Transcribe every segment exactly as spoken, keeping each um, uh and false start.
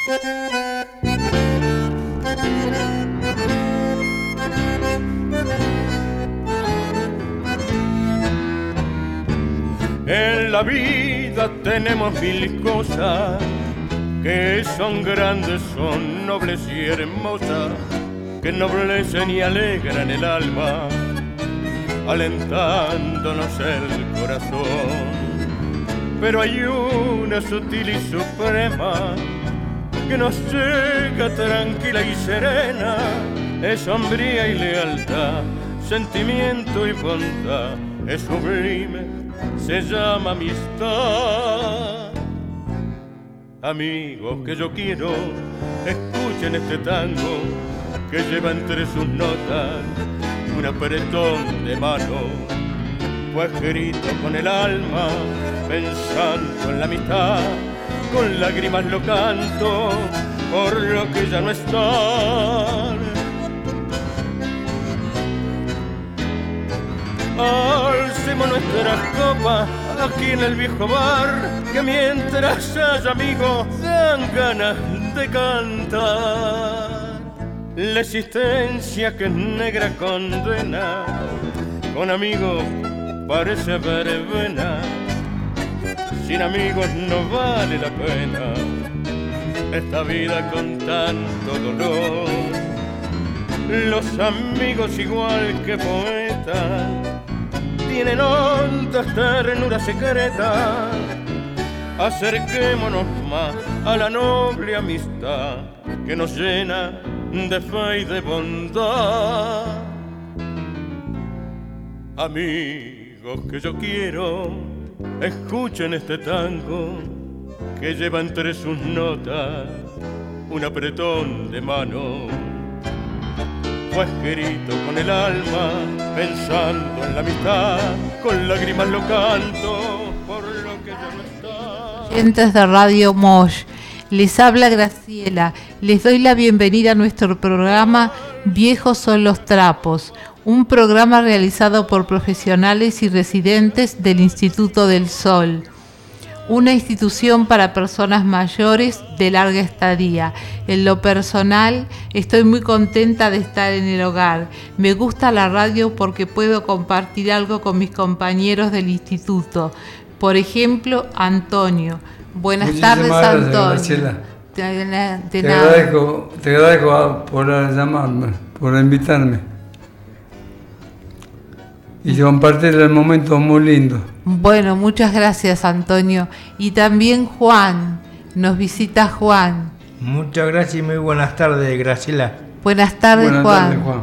En la vida tenemos mil cosas que son grandes, son nobles y hermosas, que ennoblecen y alegran el alma, alentándonos el corazón. Pero hay una sutil y suprema que nos llega tranquila y serena, es sombría y lealtad, sentimiento y bondad, es sublime, se llama amistad. Amigos que yo quiero, escuchen este tango que lleva entre sus notas un apretón de mano. Fue escrito con el alma, pensando en la amistad, con lágrimas lo canto por lo que ya no está. Alcemos nuestras copas aquí en el viejo bar, que mientras haya amigos dan ganas de cantar. La existencia que es negra condena, con amigos parece verbena, sin amigos no vale la pena esta vida con tanto dolor. Los amigos igual que poetas tienen hondas ternuras secretas. Acerquémonos más a la noble amistad que nos llena de fe y de bondad. Amigos que yo quiero, escuchen este tango que lleva entre sus notas un apretón de mano. Fue escrito con el alma, pensando en la amistad, con lágrimas lo canto por lo que ya no está. Oyentes de Radio Mosh, les habla Graciela. Les doy la bienvenida a nuestro programa Viejos son los trapos, un programa realizado por profesionales y residentes del Instituto del Sol, una institución para personas mayores de larga estadía. En lo personal, estoy muy contenta de estar en el hogar. Me gusta la radio porque puedo compartir algo con mis compañeros del instituto. Por ejemplo, Antonio. Buenas Muchísimas tardes, gracias, Antonio. Graciela. De, de te, nada. agradezco, te agradezco por llamarme, por invitarme. Y compartir el momento muy lindo. Bueno, muchas gracias, Antonio. Y también Juan, nos visita Juan. Muchas gracias y muy buenas tardes, Graciela. Buenas tardes, buenas Juan. Tardes, Juan.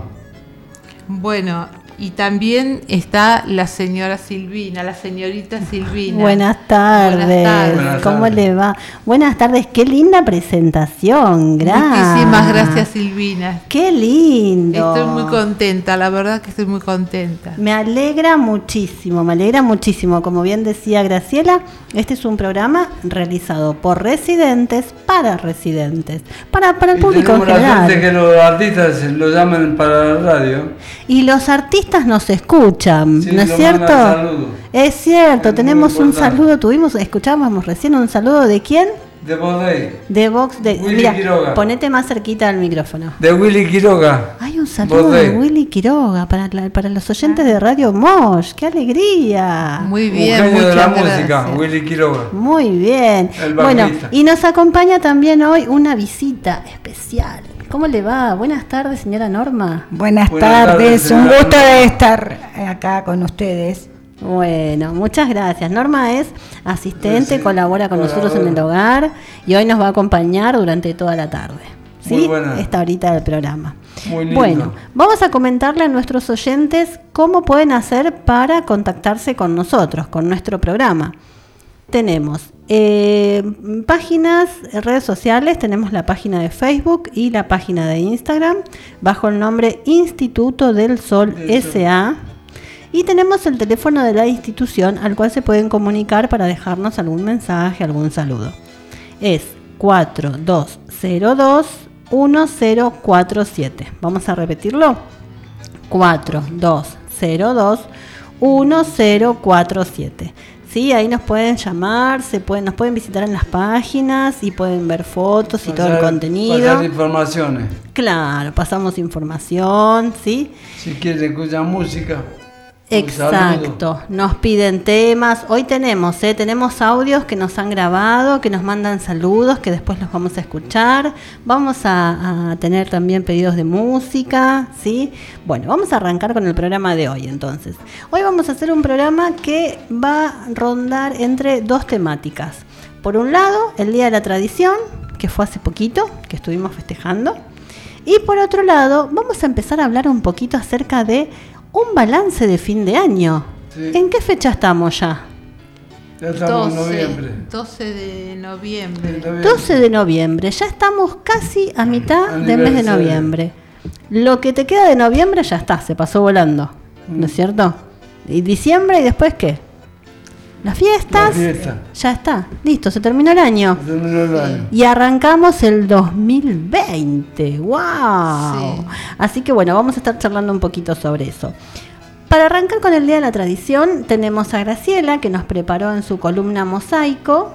Bueno, y también está la señora Silvina, la señorita Silvina. Buenas tardes. Buenas tardes. Buenas ¿Cómo tardes. le va? Buenas tardes, qué linda presentación, gracias. Muchísimas gracias, Silvina. Qué lindo. Estoy muy contenta, la verdad que estoy muy contenta. Me alegra muchísimo, me alegra muchísimo. Como bien decía Graciela, este es un programa realizado por residentes para residentes, para, para el Y público en tenemos la suerte que general. los artistas lo llamen para la radio. Y los artistas nos escuchan, Sí, ¿no es lo cierto? mandan saludos. Es cierto, Es tenemos muy un importante. saludo, tuvimos, escuchábamos recién un saludo de quién? De Bodey, De Vox, de Willy mira, Quiroga. ponete más cerquita al micrófono. de Willy Quiroga. Hay un saludo Bodey. de WillyQuiroga para, la- para los oyentes de Radio Mosh. ¡Qué alegría! Muy Un bien, genio muchas de la gracias. música, Willy Quiroga. Muy bien. El Bueno, bajista. y nos acompaña también hoy una visita especial. ¿Cómo le va? Buenas tardes, señora Norma. Buenas, Buenas tardes, tardes, un señora gusto Norma. de estar acá con ustedes. Bueno, muchas gracias. Norma es asistente, Sí, sí, colabora con nosotros en el colaboradora. hogar y hoy nos va a acompañar durante toda la tarde. ¿Sí? Muy buena. Esta horita del programa. Muy lindo. Bueno, vamos a comentarle a nuestros oyentes cómo pueden hacer para contactarse con nosotros, con nuestro programa. Tenemos eh, páginas, redes sociales, tenemos la página de Facebook y la página de Instagram bajo el nombre Instituto del Sol Del Sol. S A. Y tenemos el teléfono de la institución al cual se pueden comunicar para dejarnos algún mensaje, algún saludo. Es cuatro dos cero dos uno cero cuatro siete. Vamos a repetirlo. cuatro dos cero dos uno cero cuatro siete. Sí, ahí nos pueden llamar, se pueden, nos pueden visitar en las páginas y pueden ver fotos y pasar, todo el contenido. Pasar informaciones. Claro, pasamos información, ¿sí? Si quieren escuchar música. Exacto, nos piden temas. Hoy tenemos, ¿eh? tenemos audios que nos han grabado, que nos mandan saludos, que después los vamos a escuchar. Vamos a, a tener también pedidos de música, ¿sí? Bueno, vamos a arrancar con el programa de hoy entonces. Hoy vamos a hacer un programa que va a rondar entre dos temáticas. Por un lado, el Día de la Tradición, que fue hace poquito, que estuvimos festejando. Y por otro lado, vamos a empezar a hablar un poquito acerca de un balance de fin de año. Sí. ¿En qué fecha estamos ya? Ya estamos en noviembre. doce de noviembre. doce de noviembre. Ya estamos casi a mitad del mes de noviembre. Lo que te queda de noviembre ya está, se pasó volando. Mm. ¿No es cierto? Y diciembre, ¿y después qué? Las fiestas. La fiesta. Ya está. Listo, se terminó el año. Se terminó el año. Y arrancamos el dos mil veinte. ¡Wow! Sí. Así que bueno, vamos a estar charlando un poquito sobre eso. Para arrancar con el Día de la Tradición, tenemos a Graciela, que nos preparó en su columna Mosaico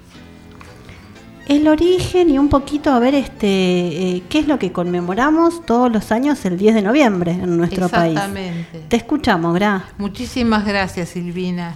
el origen y un poquito a ver este eh, qué es lo que conmemoramos todos los años el diez de noviembre en nuestro país. Exactamente. Te escuchamos, Gra. Muchísimas gracias, Silvina.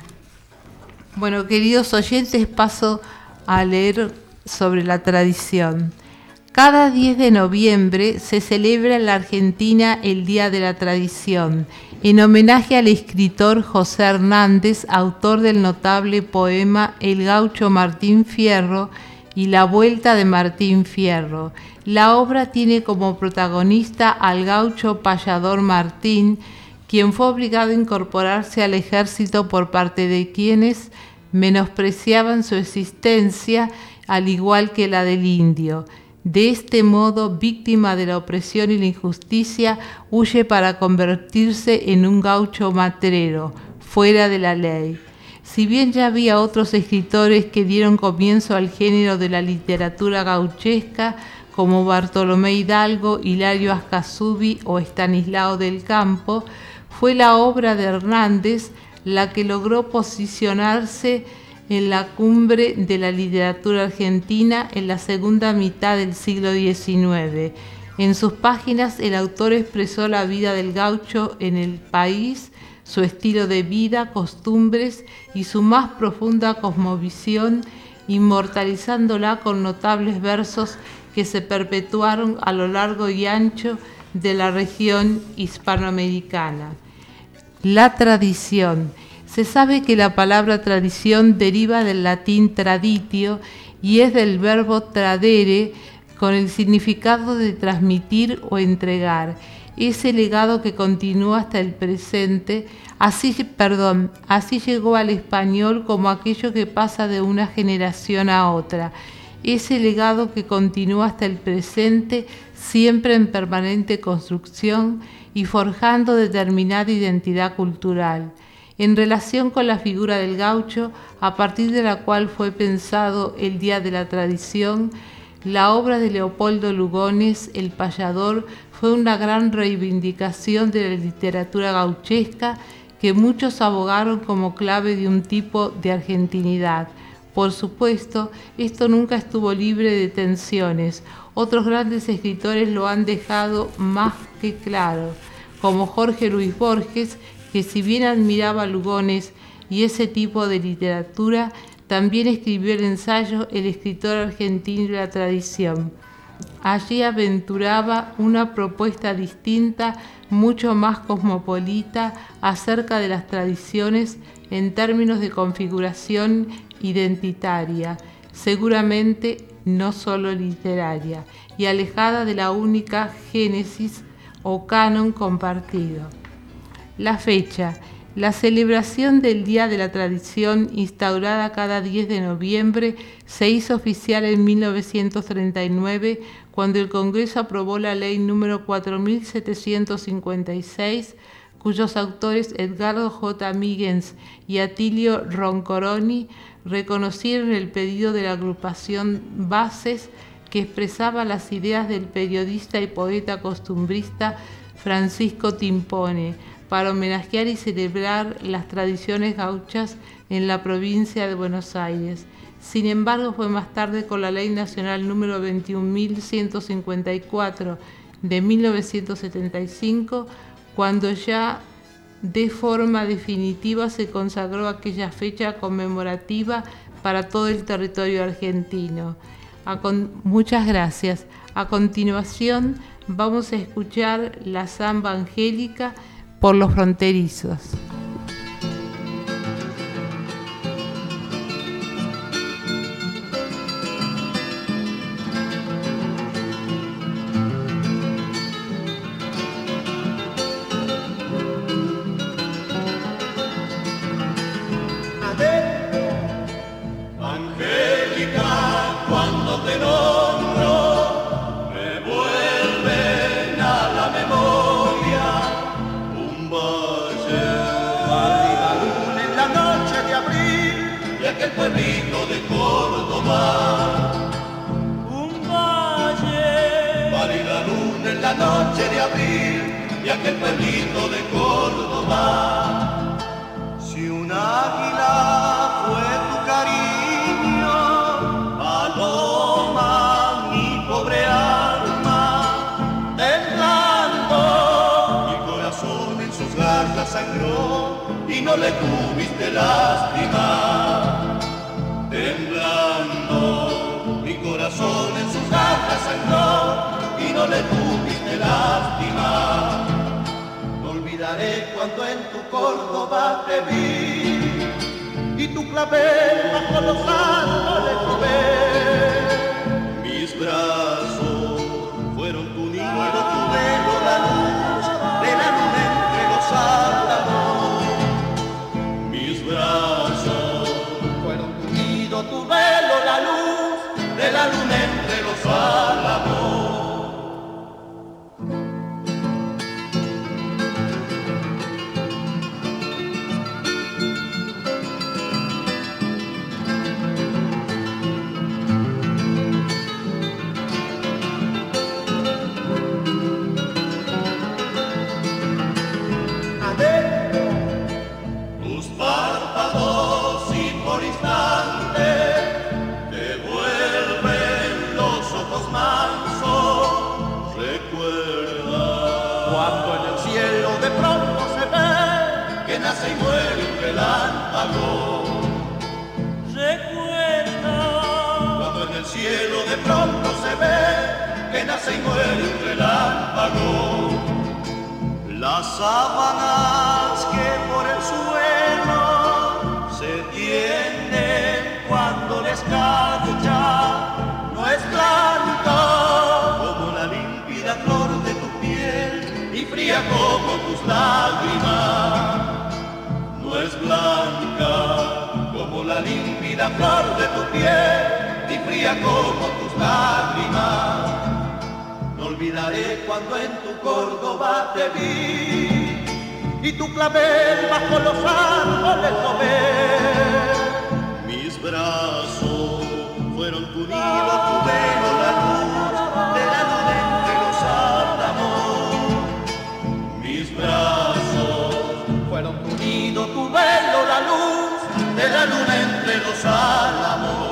Bueno, queridos oyentes, paso a leer sobre la tradición. Cada diez de noviembre se celebra en la Argentina el Día de la Tradición, en homenaje al escritor José Hernández, autor del notable poema El Gaucho Martín Fierro y La Vuelta de Martín Fierro. La obra tiene como protagonista al gaucho payador Martín, quien fue obligado a incorporarse al ejército por parte de quienes menospreciaban su existencia, al igual que la del indio. De este modo, víctima de la opresión y la injusticia, huye para convertirse en un gaucho matrero, fuera de la ley. Si bien ya había otros escritores que dieron comienzo al género de la literatura gauchesca, como Bartolomé Hidalgo, Hilario Ascasubi o Estanislao del Campo, fue la obra de Hernández la que logró posicionarse en la cumbre de la literatura argentina en la segunda mitad del siglo diecinueve. En sus páginas, el autor expresó la vida del gaucho en el país, su estilo de vida, costumbres y su más profunda cosmovisión, inmortalizándola con notables versos que se perpetuaron a lo largo y ancho de la región hispanoamericana. La tradición. Se sabe que la palabra tradición deriva del latín traditio y es del verbo tradere, con el significado de transmitir o entregar. Ese legado que continúa hasta el presente, así, perdón, así llegó al español como aquello que pasa de una generación a otra. Ese legado que continúa hasta el presente, siempre en permanente construcción y forjando determinada identidad cultural. En relación con la figura del gaucho, a partir de la cual fue pensado el Día de la Tradición, la obra de Leopoldo Lugones, El Payador, fue una gran reivindicación de la literatura gauchesca que muchos abogaron como clave de un tipo de argentinidad. Por supuesto, esto nunca estuvo libre de tensiones. Otros grandes escritores lo han dejado más que claro, como Jorge Luis Borges, que si bien admiraba a Lugones y ese tipo de literatura, también escribió el ensayo El escritor argentino y la tradición. Allí aventuraba una propuesta distinta, mucho más cosmopolita, acerca de las tradiciones en términos de configuración identitaria, seguramente no solo literaria, y alejada de la única génesis o canon compartido. La fecha. La celebración del Día de la Tradición, instaurada cada diez de noviembre, se hizo oficial en mil novecientos treinta y nueve, cuando el Congreso aprobó la ley número cuatro mil setecientos cincuenta y seis, cuyos autores Edgardo J. Míguez y Atilio Roncoroni reconocieron el pedido de la agrupación Bases, que expresaba las ideas del periodista y poeta costumbrista Francisco Timpone, para homenajear y celebrar las tradiciones gauchas en la provincia de Buenos Aires. Sin embargo, fue más tarde con la Ley Nacional número veintiún mil ciento cincuenta y cuatro de mil novecientos setenta y cinco cuando ya de forma definitiva se consagró aquella fecha conmemorativa para todo el territorio argentino. A con... Muchas gracias. A continuación vamos a escuchar la samba angélica por los fronterizos. Pueblito de Córdoba, un valle, pálida luna en la noche de abril, y aquel pueblito de Córdoba. Si un águila fue tu cariño, paloma, mi pobre alma, temblando, mi corazón en sus garras sangró, y no le tuviste lástima. Temblando, mi corazón en sus garras sangró y no le tuviste lástima. No olvidaré cuando en tu Córdoba te vi y tu clavel bajo los árboles probé. Mis brazos fueron tu nido, tu velo, la luz de la luna entre los álamos. Mis brazos tu velo, la luz de la luna entre los álamos. Adentro, tus párpados y por instante nace y muere un relámpago. Recuerda cuando en el cielo de pronto se ve que nace y muere un relámpago. Las sábanas que por el suelo se tienden cuando la escarcha no es blanca como la límpida flor de tu piel y fría como tus lágrimas. No es blanca como la límpida flor de tu piel y fría como tus lágrimas. No olvidaré cuando en tu Córdoba te vi y tu clavel bajo los árboles tomé. Mis brazos fueron tu nido, tu velo, la luz de la luna entre los álamos. Mis brazos fueron tu nido, tu velo, la luz de la luna entre los álamos.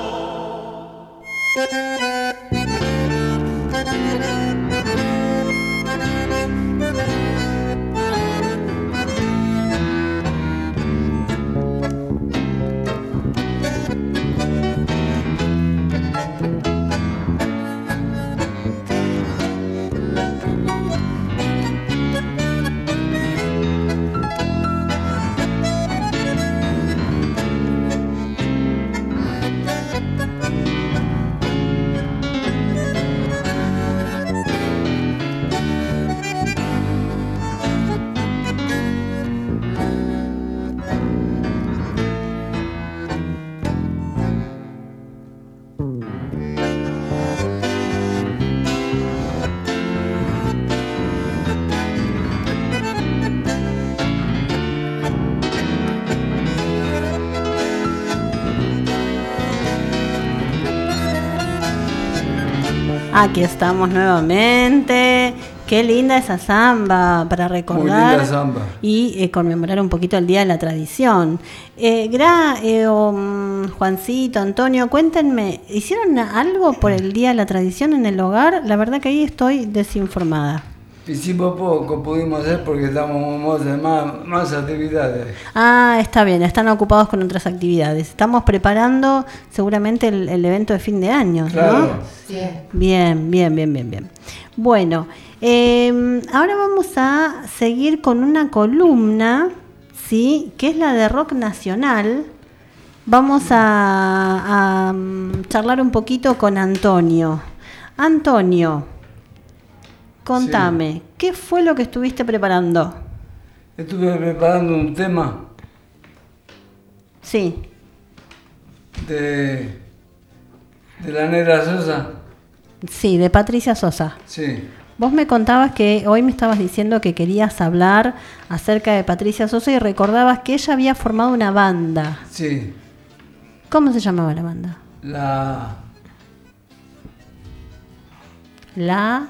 Aquí estamos nuevamente Qué linda esa samba para recordar. Muy linda samba. Y eh, conmemorar un poquito el Día de la Tradición. Eh, Gra, eh, um, Juancito, Antonio, cuéntenme, ¿hicieron algo por el Día de la Tradición en el hogar? La verdad que ahí estoy desinformada. Hicimos poco, pudimos hacer porque estamos en más, más actividades. Ah, está bien, están ocupados con otras actividades. Estamos preparando seguramente el, el evento de fin de año, Claro. ¿no? Sí. Bien, bien, bien, bien, bien. Bueno, eh, ahora vamos a seguir con una columna, ¿sí? Que es la de rock nacional. Vamos a, a um, charlar un poquito con Antonio. Antonio, contame, sí. ¿Qué fue lo que estuviste preparando? Estuve preparando un tema. Sí. De, de la Negra Sosa. Sí, de Patricia Sosa. Sí. Vos me contabas que hoy me estabas diciendo que querías hablar acerca de Patricia Sosa y recordabas que ella había formado una banda. Sí. ¿Cómo se llamaba la banda? La... La...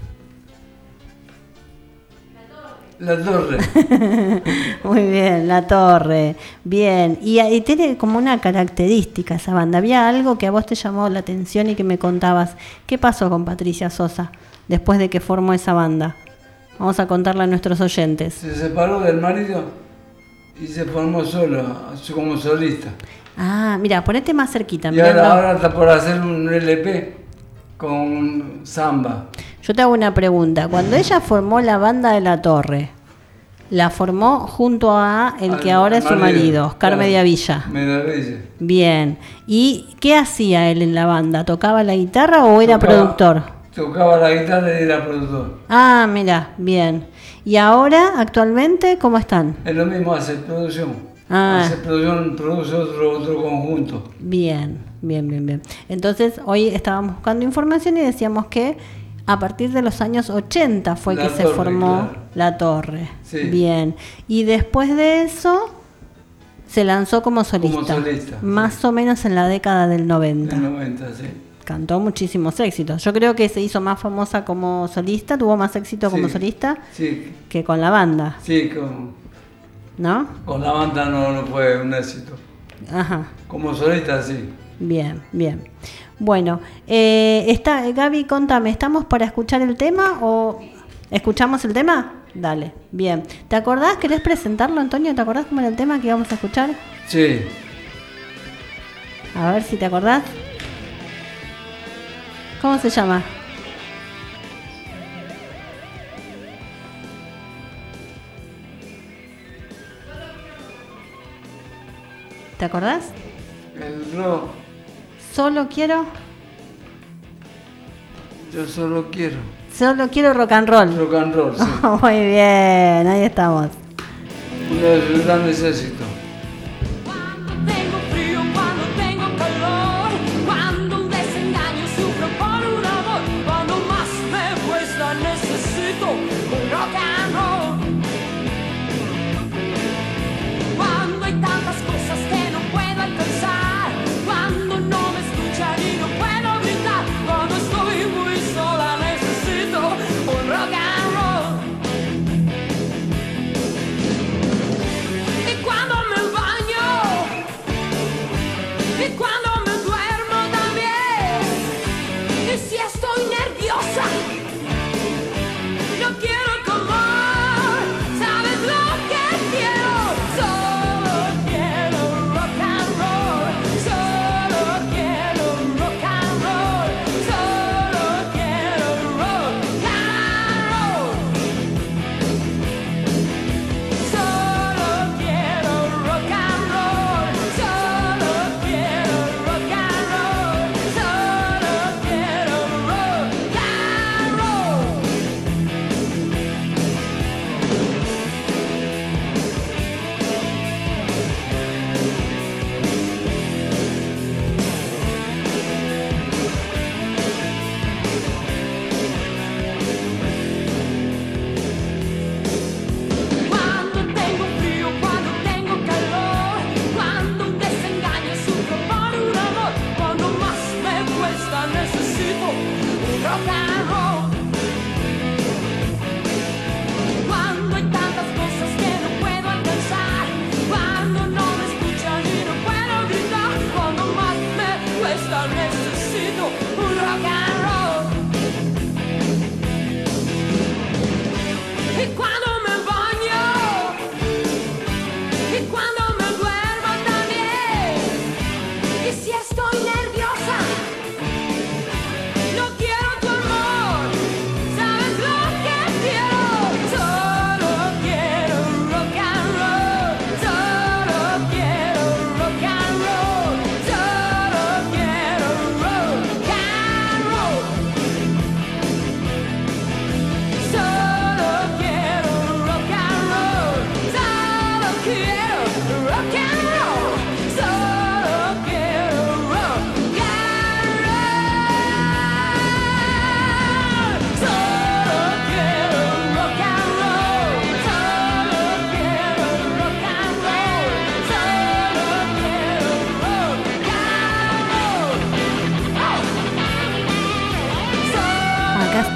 La Torre. Muy bien, La Torre. Bien. Y, y tiene como una característica esa banda. ¿Había algo que a vos te llamó la atención y que me contabas? ¿Qué pasó con Patricia Sosa después de que formó esa banda? Vamos a contarle a nuestros oyentes. Se separó del marido y se formó solo, como solista. Ah, mira, ponete más cerquita. Y ahora, ahora está por hacer un L P con samba. Yo te hago una pregunta. Cuando ella formó la banda de La Torre, la formó junto a el Al, que ahora es su marido, Oscar claro, Mediavilla. Mediavilla. Bien. ¿Y qué hacía él en la banda? ¿Tocaba la guitarra o era tocaba, productor? Tocaba la guitarra y era productor. Ah, mira, bien. ¿Y ahora, actualmente, cómo están? Es lo mismo, hace producción. Ah. Hace producción, produce otro, otro conjunto. Bien, bien, bien, bien. Entonces, hoy estábamos buscando información y decíamos que a partir de los años ochenta fue la que torre, se formó claro. La Torre. Sí. Bien. Y después de eso se lanzó como solista. Como solista. Más sí. o menos en la década del noventa. En el noventa, sí. Cantó muchísimos éxitos. Yo creo que se hizo más famosa como solista, tuvo más éxito como sí. solista sí. que con la banda. Sí, con, ¿No? con la banda no, no fue un éxito. Ajá. Como solista, sí. Bien, bien. Bueno, eh, está, Gaby, contame, ¿estamos para escuchar el tema o escuchamos el tema? Dale, bien. ¿Te acordás? ¿Querés presentarlo, Antonio? ¿Te acordás cómo era el tema que íbamos a escuchar? Sí. A ver si te acordás. ¿Cómo se llama? ¿Te acordás? El rock. Solo quiero... Yo solo quiero. Solo quiero rock and roll. Rock and roll, sí. Muy bien, ahí estamos. Uno de sus grandes éxitos. Cuando tengo frío, cuando tengo calor, cuando un desengaño sufro por un amor, cuando más me cuesta necesito un rock and roll. Cuando hay tantas cosas que no puedo alcanzar, cuando no me escuchan y no puedo gritar, cuando estoy muy sola necesito un rock and roll. Y cuando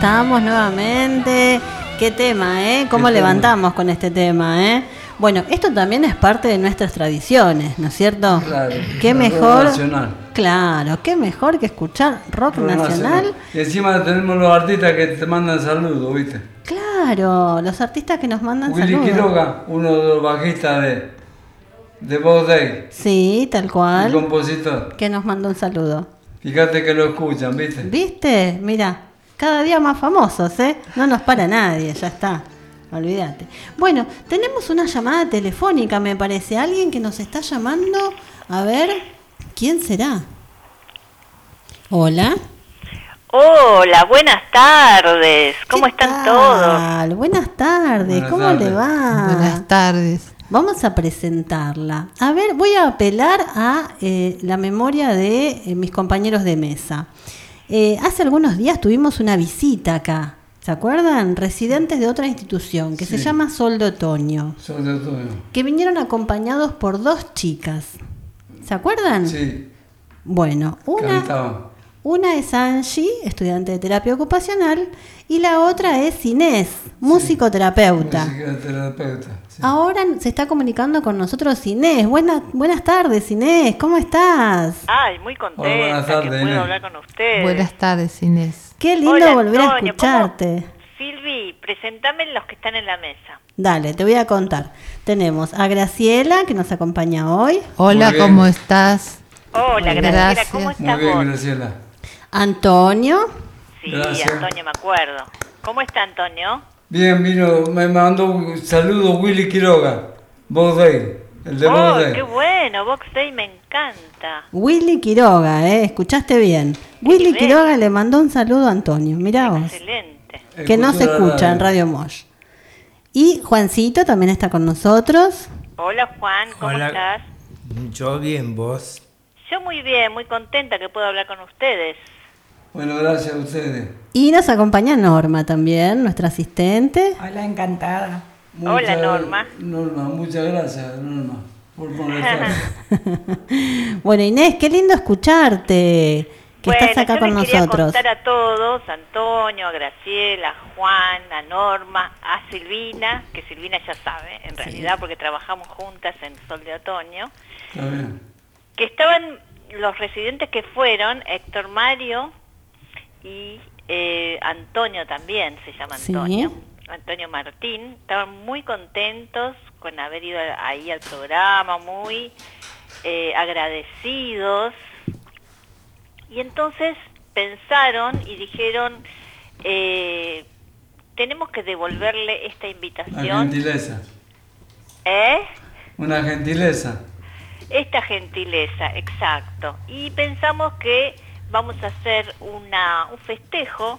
estamos nuevamente. Qué tema, ¿eh? ¿Cómo Qué levantamos con este tema, eh? Bueno, esto también es parte de nuestras tradiciones, ¿no es cierto? Claro. Qué el mejor. rock nacional. Claro, qué mejor que escuchar rock, Rock nacional. Y encima tenemos los artistas que te mandan saludos, ¿viste? Claro, los artistas que nos mandan Willy saludos. Quiroga, uno de los bajistas de, de Bob Day, Sí, tal el cual. compositor. Que nos mandó un saludo. Fíjate que lo escuchan, ¿viste? ¿Viste? Mira, cada día más famosos, ¿eh? No nos para nadie, ya está. Olvídate. Bueno, tenemos una llamada telefónica, me parece. Alguien que nos está llamando. A ver, ¿quién será? Hola. Hola, buenas tardes. ¿Cómo ¿Qué están tal? todos? Buenas tardes, Buenas ¿cómo tardes. le va? Buenas tardes. Vamos a presentarla. A ver, voy a apelar a eh, la memoria de eh, mis compañeros de mesa. Eh, hace algunos días tuvimos una visita acá, ¿se acuerdan? Residentes de otra institución que se Sí. llama Sol de Otoño, Sobre todo. que vinieron acompañados por dos chicas. ¿Se acuerdan? Sí, Bueno, una, cantaban. una es Angie, estudiante de terapia ocupacional, y la otra es Inés, musicoterapeuta. Música terapeuta. Sí. Ahora se está comunicando con nosotros Inés. Buenas, buenas tardes, Inés. ¿Cómo estás? Ay, muy contenta Hola, buenas tardes, que puedo Inés. hablar con ustedes. Buenas tardes, Inés. Qué lindo Hola, volver a Antonio, escucharte. ¿cómo? Silvi, presentame los que están en la mesa. Dale, te voy a contar. Tenemos a Graciela, que nos acompaña hoy. Hola, Muy bien. ¿cómo estás? Hola, Muy Graciela, gracias. ¿cómo Muy estás bien, vos? Graciela. Antonio. Sí, Gracias. Antonio, me acuerdo. ¿Cómo está Antonio? Bien, vino, me mandó un saludo Willy Quiroga, Bob Day, el de Bob Oh, Day. qué bueno, Box Day me encanta. Willy Quiroga, ¿eh? Escuchaste bien. Willy nivel. Quiroga le mandó un saludo a Antonio. Mirá vos. Excelente. Que no se Escucha la escucha en Radio Mosh. Y Juancito también está con nosotros. Hola Juan, ¿cómo Hola. estás? Yo bien, vos. Yo muy bien, muy contenta que puedo hablar con ustedes. Bueno, gracias a ustedes. Y nos acompaña Norma también, nuestra asistente. Hola, encantada. Hola, Norma. Norma, muchas gracias, Norma, por molestar. Bueno, Inés, qué lindo escucharte. Que Bueno, estás acá yo con les quería nosotros. contar a todos, a Antonio, a Graciela, a Juan, a Norma, a Silvina, que Silvina ya sabe, en realidad, porque trabajamos juntas en Sol de Otoño, Está bien. que estaban los residentes que fueron, Héctor Mario y eh, Antonio también, se llama Sí. Antonio, Antonio Martín, estaban muy contentos con haber ido ahí al programa, muy eh, agradecidos. Y entonces pensaron y dijeron, eh, tenemos que devolverle esta Una invitación. gentileza. ¿Eh? Una gentileza. Esta gentileza, exacto. Y pensamos que vamos a hacer una, un festejo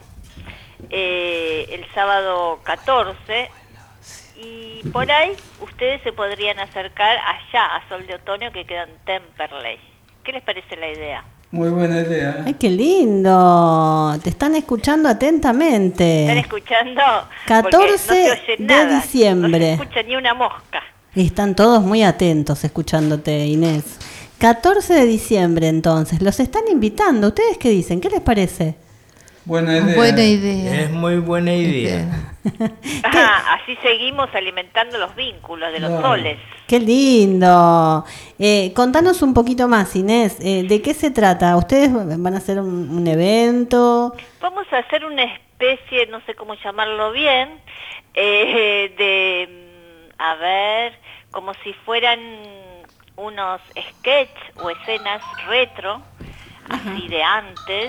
eh, el sábado catorce y por ahí ustedes se podrían acercar allá a Sol de Otoño que queda en Temperley. ¿Qué les parece la idea? Muy buena idea. ¿eh? Ay, qué lindo. Te están escuchando atentamente. ¿Están escuchando? catorce Porque no se oye de nada, diciembre. No se escucha ni una mosca. Y están todos muy atentos escuchándote, Inés. catorce de diciembre, entonces. Los están invitando. ¿Ustedes qué dicen? ¿Qué les parece? Buena idea. Buena idea. Es muy buena idea. Ajá, así seguimos alimentando los vínculos de los No. soles. Qué lindo. Eh, contanos un poquito más, Inés. Eh, ¿De qué se trata? ¿Ustedes van a hacer un, un evento? Vamos a hacer una especie, no sé cómo llamarlo bien, eh, de, mm, a ver, como si fueran unos sketches o escenas retro, así de antes,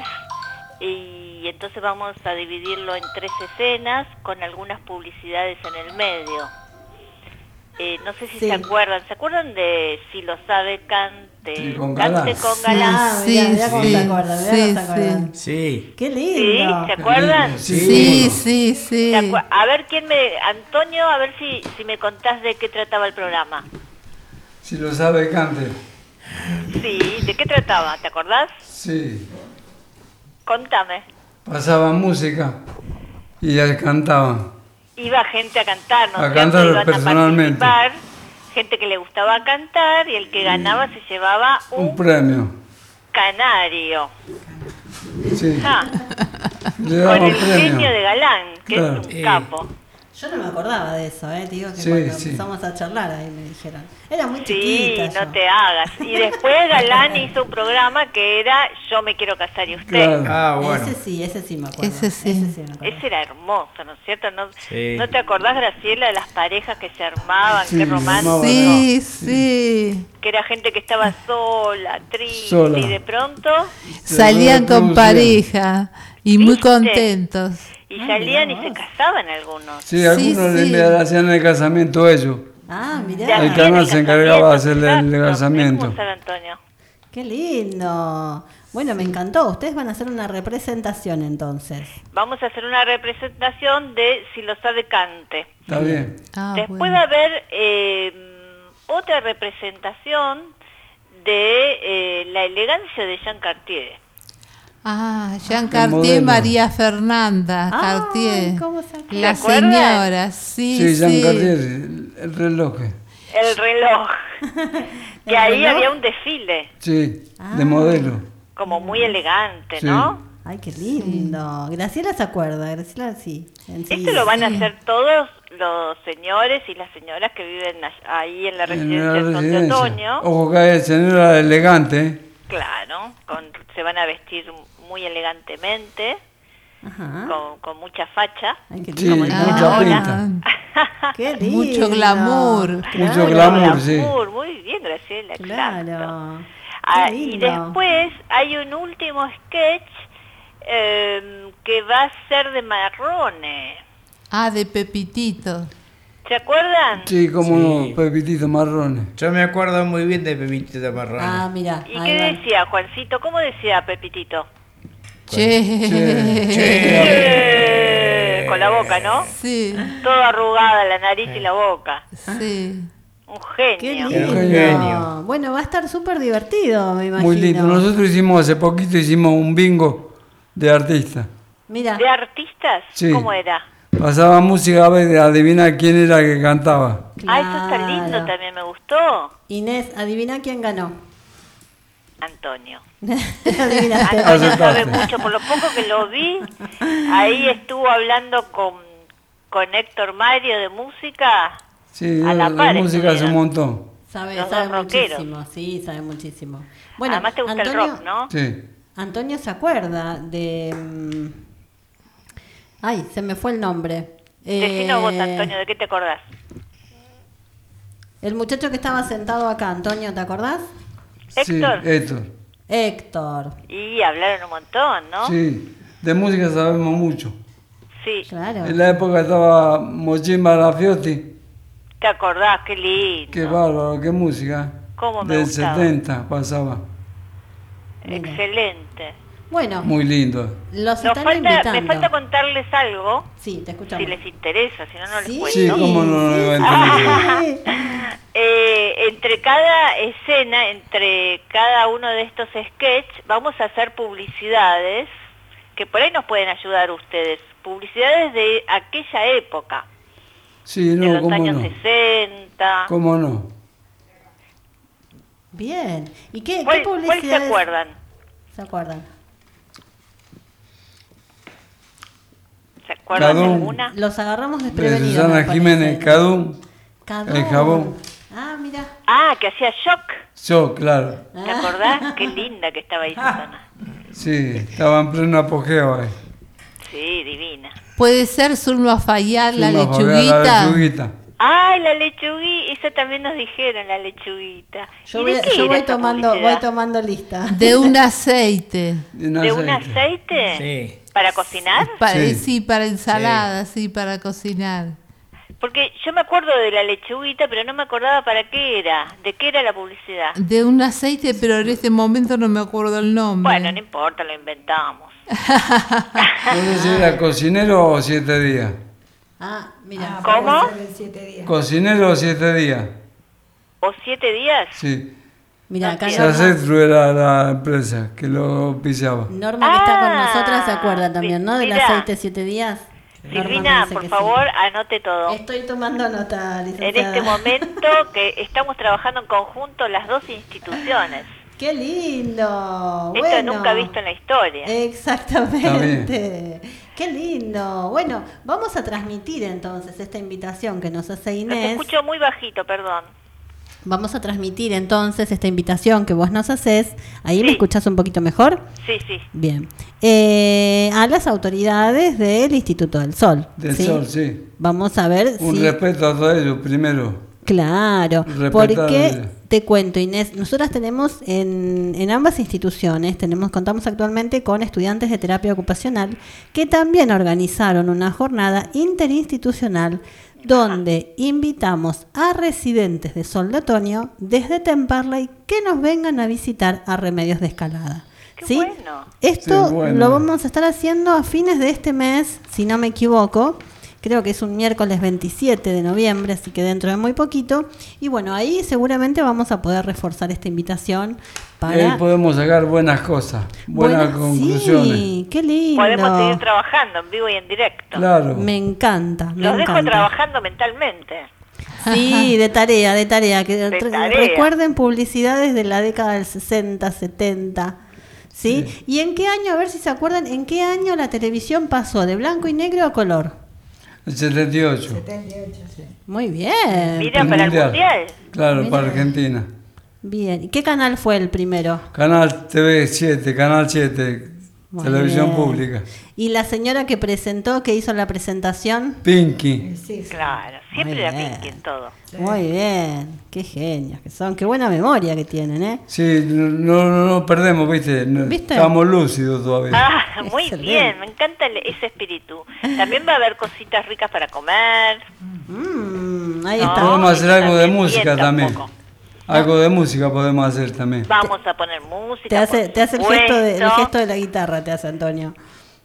y entonces vamos a dividirlo en tres escenas con algunas publicidades en el medio. Eh, no sé si Sí. se acuerdan, ¿se acuerdan de Si lo sabe, cante, Sí, con cante galán. con Sí, galán? Ah, sí, mirá, mirá cómo sí, se acuerdan, mirá sí, cómo se acuerdan. Sí. Qué ¿Sí? lindo. ¿Se acuerdan? Sí, Sí, sí, sí. ¿Se acu- A ver quién me... Antonio, a ver si, si me contás de qué trataba el programa. Si lo sabe, cante. Sí, ¿de qué trataba? ¿Te acordás? Sí. Contame. Pasaban música y ya cantaban. Iba gente a cantar, ¿no? A es cierto? cantar Iban personalmente. A participar, gente que le gustaba cantar y el que ganaba se llevaba un Un premio. canario. Sí. Ja. Le Con damos el premio. genio de Galán, que Claro. es un Eh. capo. Yo no me acordaba de eso, ¿eh? Te digo que Sí, cuando sí. empezamos a charlar ahí me dijeron. Era muy Sí, chiquita yo. no te hagas. Y después Galán hizo un programa que era Yo me quiero casar y usted. Claro. Ah, bueno. Ese sí, ese sí me acuerdo. Ese sí. me acuerdo. Ese era hermoso, ¿no es cierto? ¿No, Sí. ¿no te acordás, Graciela, de las parejas que se armaban? Sí, Qué me romántico. armaba. Sí, sí. Que era gente que estaba sola, triste, Sola. y de pronto... Salían con reproducían. pareja y muy ¿Viste? contentos. Y Ah, salían y mirá se vos. casaban algunos. Sí, algunos Sí, le sí. le hacían el casamiento a ellos. Ah, De mirá. El aquí canal en el se encargaba de hacerle el exacto. casamiento. ¿Cómo sabe Antonio? Qué lindo. Bueno, me encantó. Ustedes van a hacer una representación entonces. Vamos a hacer una representación de Si lo sabe cante. Está bien. Ah, Después bueno. va a haber eh, otra representación de eh, La elegancia de Jean Cartier. Ah, Jean El Cartier, modelo. María Fernanda Ay, Cartier. ¿cómo se acuerda? La ¿Se acuerdan? señora, sí, Sí, sí. Jean Cartier, el, el reloj. El reloj. que ¿El ahí reloj? había un desfile, Sí, Ah. de modelo. como muy elegante, Sí. ¿no? Ay, qué lindo. Graciela se acuerda. Graciela sí. enseguida. Esto lo van a Sí. hacer todos los señores y las señoras que viven a- ahí en la En residencia la de Son de residencia. Otoño. Ojo que el señor era elegante, ¿eh? Claro, con, se van a vestir muy elegantemente, Ajá. con, con mucha facha. Ay, qué Sí, lindo. mucha Ah, pinta. Qué lindo. Mucho glamour. Mucho glamour, sí. Glamour, muy bien, Graciela, exacto. Claro. Ah, Qué y lindo. después hay un último sketch eh, que va a ser de Marrone. Ah, de Pepitito. ¿Se acuerdan? Sí, como Sí. unos pepititos marrones. Yo me acuerdo muy bien de Pepito de Marrón. Ah, mira. ¿Y qué decía Juancito? ¿Cómo decía Pepitito? Che. Eh, Con la boca, ¿no? Sí, Todo arrugada, la nariz y la boca. sí. Un Qué genio. lindo. Un genio. Bueno, va a estar súper divertido, me imagino. Muy lindo. Nosotros hicimos hace poquito, hicimos un bingo de artistas. Mira. ¿De artistas? Sí. ¿Cómo era? Pasaba música a ver, de adivinar quién era que cantaba. Ah, eso está Claro. lindo, también me gustó. Inés, adivina quién ganó. Antonio. Adivinaste. Antonio sabe Acertaste. mucho, por lo poco que lo vi, ahí estuvo hablando con, con Héctor Mario de música. Sí, A la de par música hace un estuvieron. montón. Sabe, Los sabe dos rockeros. muchísimo, sí, sabe muchísimo. Bueno, Además te gusta Antonio, el rock, ¿no? Sí. Antonio se acuerda de... mm, Ay, se me fue el nombre. Decinos vos, Eh, Antonio, ¿de qué te acordás? El muchacho que estaba sentado acá, Antonio, ¿te acordás? Héctor. Sí, Héctor. Héctor. Y hablaron un montón, ¿no? Sí, de música sabemos mucho. Sí. Claro. En la época estaba Mochín Marafiotti. ¿Te acordás? Qué lindo. Qué bárbaro, qué música. Cómo me Del gustaba. setenta pasaba. Excelente. Bueno, Muy lindo. los Nos están falta, invitando. me falta contarles algo, Sí, te escuchamos. si les interesa, si no, no les Sí, cuento. Sí, cómo no lo iba a entender. sí. Eh, entre cada escena, entre cada uno de estos sketches, vamos a hacer publicidades que por ahí nos pueden ayudar ustedes. Publicidades de aquella época, Sí, de no, los cómo años no. sesenta. ¿Cómo no? Bien. ¿Y qué, qué ¿Cuál, cuál se publicidades? acuerdan? ¿Se acuerdan? ¿Se acuerdan de Cadún. alguna? Los agarramos De desprevenidos. Susana me parece. Jiménez, Cadún. Cadún. El jabón. Ah, mira. Ah, que hacía shock. Yo, claro. ¿Te acordás? Qué linda que estaba ahí Susana. Sí, estaba en pleno apogeo ahí. Sí, divina. Puede ser Zulma Fayal, la Fuimos a jugar a lechuguita. La lechuguita. Ay, la lechuguita, eso también nos dijeron, la lechuguita. Yo ¿Y voy, de qué yo era voy esta tomando, publicidad? voy tomando lista. De un aceite. De un ¿De un aceite. aceite? Sí. ¿Para cocinar? Pa- Sí. sí. para ensalada, sí. para cocinar. Porque yo me acuerdo de la lechuguita, pero no me acordaba para qué era, de qué era la publicidad. De un aceite, pero en este momento no me acuerdo el nombre. Bueno, no importa, lo inventamos. No sé si era cocinero o siete días. Ah, mira. ¿Cómo? Siete días. Cocinero o siete días. ¿O siete días? Sí. Mira, acá Sí. Norma, Sacetru era la empresa que lo piseaba. Norma que está con Ah, nosotras se acuerda también, ¿no? Del mira. aceite siete días. Norma me Silvina, dice por que sí. favor, anote todo. Estoy tomando nota, En licenciada. este momento que estamos trabajando en conjunto las dos instituciones. ¡Qué lindo! Esto Bueno, nunca visto en la historia. exactamente. ¡Qué lindo! Bueno, vamos a transmitir entonces esta invitación que nos hace Los Inés. escucho muy bajito, perdón. Vamos a transmitir entonces esta invitación que vos nos haces. ¿Ahí Sí. me escuchás un poquito mejor? Sí, sí. Bien. Eh, a las autoridades del Instituto del Sol. Del ¿sí? Sol, sí. Vamos a ver Un si... respeto a todos ellos primero. Claro, Respetar porque el- te cuento, Inés, nosotras tenemos en, en ambas instituciones, tenemos contamos actualmente con estudiantes de terapia ocupacional que también organizaron una jornada interinstitucional donde invitamos a residentes de Sol de Otoño desde Temperley que nos vengan a visitar a Remedios de Escalada. Qué ¿Sí? bueno. Esto Sí, bueno. lo vamos a estar haciendo a fines de este mes, si no me equivoco. Creo que es un miércoles veintisiete de noviembre, así que dentro de muy poquito. Y bueno, ahí seguramente vamos a poder reforzar esta invitación Y ahí para... podemos sacar buenas cosas, buenas Buenas- conclusiones. Sí, qué lindo. Podemos seguir trabajando en vivo y en directo. Claro. Me encanta, me Los dejo encanta. trabajando mentalmente. Sí, de tarea, de tarea. Que De re- tarea. Recuerden publicidades de la década del sesenta, setenta. ¿Sí? Sí. ¿Y en qué año, a ver si se acuerdan, en qué año la televisión pasó de blanco y negro a color? El setenta y ocho. setenta y ocho, sí. Muy bien. Mira, El para el mundial. mundial. Claro, Mira. para Argentina. Bien. ¿Y qué canal fue el primero? Canal T V siete, Canal siete, Muy Televisión bien. Pública. ¿Y la señora que presentó, que hizo la presentación? Pinky. Sí, sí. Claro, siempre Muy la bien. Pinky en todo. Muy bien. Qué genios que son. Qué buena memoria que tienen, ¿eh? Sí, no, no, no perdemos, ¿viste? No- ¿Viste? Estamos lúcidos todavía. Ah, muy Excelente. bien, me encanta el- ese espíritu. También va a haber cositas ricas para comer. Mm, ahí No, está. Podemos hacer eso algo de también música bien también. tampoco. Algo de música podemos hacer también. Vamos a poner música. Te hace, por te hace el, gesto de, el supuesto. gesto de la guitarra, te hace Antonio.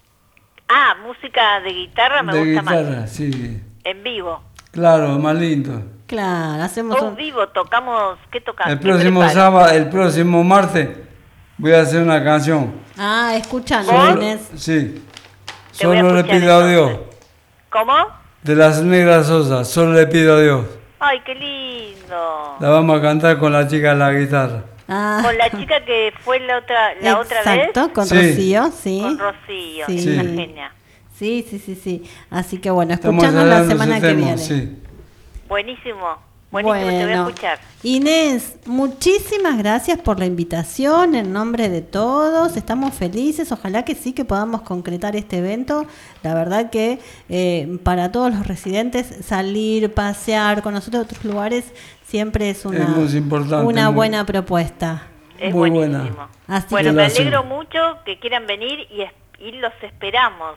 Ah, música de guitarra me De gusta guitarra, más. sí. En vivo. Claro, más lindo. Claro, hacemos En un... vivo tocamos, ¿qué tocamos? El ¿Qué próximo preparo? sábado, el próximo martes, voy a hacer una canción. Ah, escuchando, ¿Vos? Inés. Sí. Te voy a Solo le escuchar pido a Dios. entonces. ¿Cómo? De las Negras Sosa, solo le pido a Dios. Ay, qué lindo. La vamos a cantar con la chica de la guitarra. Ah, Con la chica que fue la otra, la otra vez. exacto, con Sí. Rocío, sí. Con Rocío, Sí. una genia. Sí, sí, sí, sí. Así que bueno, Estamos escuchanos la hablando de semana ese que tema, viene. sí. Buenísimo, buenísimo, te voy a Bueno, escuchar. Inés, muchísimas gracias por la invitación en nombre de todos. Estamos felices, ojalá que sí que podamos concretar este evento. La verdad que eh, para todos los residentes salir, pasear, conocer otros lugares siempre es una, Es muy importante, una muy- buena propuesta. Es Muy buenísimo. buena. Así Bueno, que- me Relación. alegro mucho que quieran venir y, es- y los esperamos.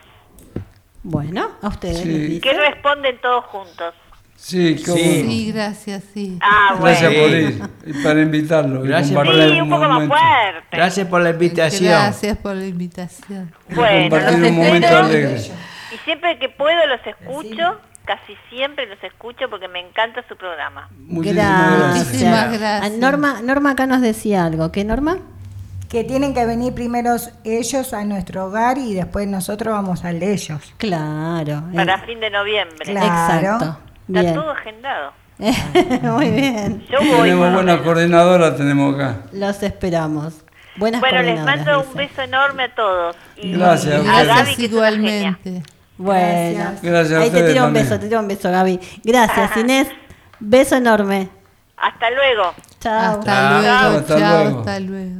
Bueno, a ustedes Sí. les dice. Que responden todos juntos. Sí, cómo Sí. no. Sí, gracias, sí. Ah, Gracias bueno. por ir y para invitarlo. y Gracias. compartir Sí, un poco más momento. fuerte. Gracias por la invitación. Gracias por la invitación. Y Bueno, compartir los un momento espero. alegre. Y siempre que puedo los escucho, casi siempre los escucho porque me encanta su programa. Muchísimas Gracias. gracias. Muchísimas gracias. Ah, Norma, Norma acá nos decía algo. ¿Qué, Norma? Que tienen que venir primero ellos a nuestro hogar y después nosotros vamos al de ellos. Claro. eh, Para fin de noviembre. Claro. Exacto. Está Bien. todo agendado. Muy bien. Yo voy. Tenemos por lo buena menos. coordinadora, tenemos acá. Los esperamos. Buenas Bueno, les coordinadoras, mando un dice. beso enorme a todos. Y Gracias, a ustedes. Gaby, Gracias que es una genia. igualmente. Bueno. Gracias. Gracias a Ahí te ustedes tiro un también. beso, te tiro un beso, Gaby. Gracias, Ajá. Inés. Beso enorme. Hasta luego. Chao. Hasta Chao. luego, Hasta chao, luego. hasta luego.